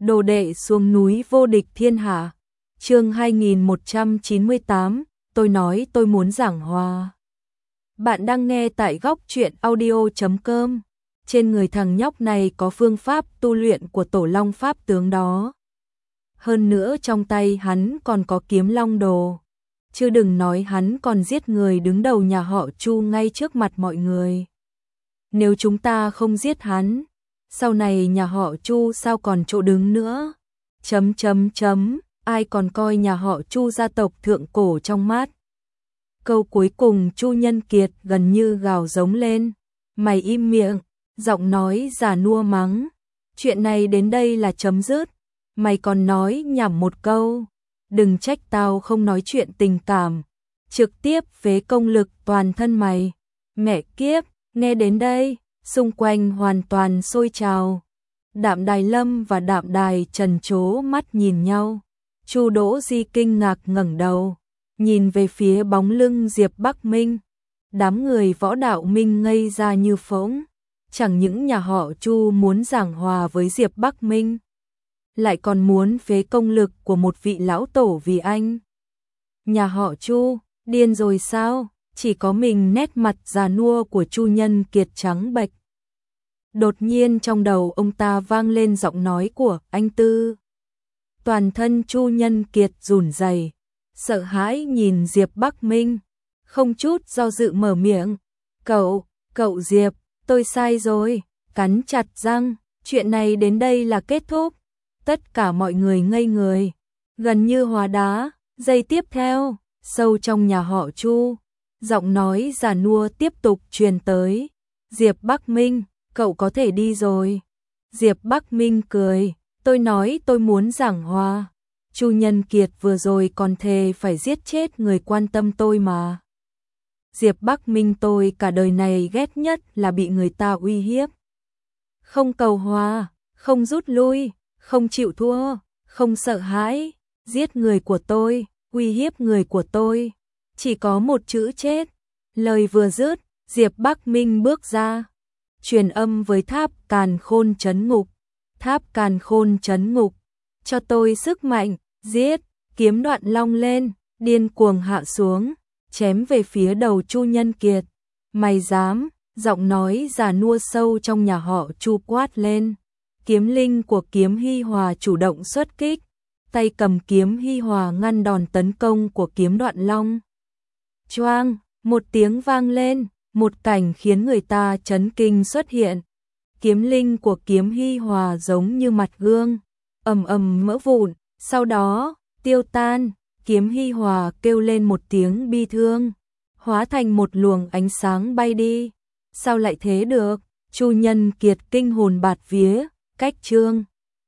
Đồ đệ xuống núi vô địch thiên hạ. Chương 2198, tôi nói tôi muốn giảng hòa. Bạn đang nghe tại góc truyện audio.com. Trên người thằng nhóc này có phương pháp tu luyện của Tổ Long Pháp tướng đó. Hơn nữa trong tay hắn còn có kiếm long đồ. Chứ đừng nói hắn còn giết người đứng đầu nhà họ Chu ngay trước mặt mọi người. Nếu chúng ta không giết hắn, sau này nhà họ Chu sao còn chỗ đứng nữa? Ai còn coi nhà họ Chu gia tộc thượng cổ trong mắt? Câu cuối cùng Chu Nhân Kiệt gần như gào giống lên. Mày im miệng, giọng nói già nua mắng. Chuyện này đến đây là chấm dứt. Mày còn nói nhảm một câu. Đừng trách tao không nói chuyện tình cảm. Trực tiếp phế công lực toàn thân mày. Mẹ kiếp, nghe đến đây, xung quanh hoàn toàn sôi trào. Đạm Đài Lâm và Đạm Đài Trần chố mắt nhìn nhau. Chu Đỗ Di kinh ngạc ngẩng đầu, nhìn về phía bóng lưng Diệp Bắc Minh. Đám người Võ Đạo Minh ngây ra như phỗng. Chẳng những nhà họ Chu muốn giảng hòa với Diệp Bắc Minh, lại còn muốn phế công lực của một vị lão tổ vì anh. Nhà họ Chu, điên rồi sao? Chỉ có mình nét mặt già nua của Chu Nhân Kiệt trắng bệch. Đột nhiên trong đầu ông ta vang lên giọng nói của anh Tư. Toàn thân Chu Nhân Kiệt run rẩy, sợ hãi nhìn Diệp Bắc Minh, không chút do dự mở miệng. Cậu Diệp, tôi sai rồi, cắn chặt răng, chuyện này đến đây là kết thúc. Tất cả mọi người ngây người, gần như hóa đá. Giây tiếp theo, sâu trong nhà họ Chu, giọng nói già nua tiếp tục truyền tới. Diệp Bắc Minh, cậu có thể đi rồi. Diệp Bắc Minh cười, tôi nói tôi muốn giảng hòa. Chu Nhân Kiệt vừa rồi còn thề phải giết chết người quan tâm tôi mà. Diệp Bắc Minh tôi cả đời này ghét nhất là bị người ta uy hiếp. Không cầu hòa, không rút lui, không chịu thua, không sợ hãi, giết người của tôi, uy hiếp người của tôi, chỉ có một chữ chết. Lời vừa dứt, Diệp Bắc Minh bước ra, truyền âm với Tháp Càn Khôn trấn ngục. Tháp Càn Khôn trấn ngục, cho tôi sức mạnh, giết. Kiếm Đoạn Long lên, điên cuồng hạ xuống, chém về phía đầu Chu Nhân Kiệt. Mày dám? Giọng nói già nua sâu trong nhà họ Chu quát lên. Kiếm linh của Kiếm Hy Hòa chủ động xuất kích, tay cầm kiếm Hy Hòa ngăn đòn tấn công của Kiếm Đoạn Long. Choang, một tiếng vang lên, một cảnh khiến người ta chấn kinh xuất hiện. Kiếm linh của Kiếm Hy Hòa giống như mặt gương, ầm ầm vỡ vụn, sau đó tiêu tan. Kiếm Hy Hòa kêu lên một tiếng bi thương, hóa thành một luồng ánh sáng bay đi. Sao lại thế được? Chu Nhân Kiệt kinh hồn bạt vía. Cách chương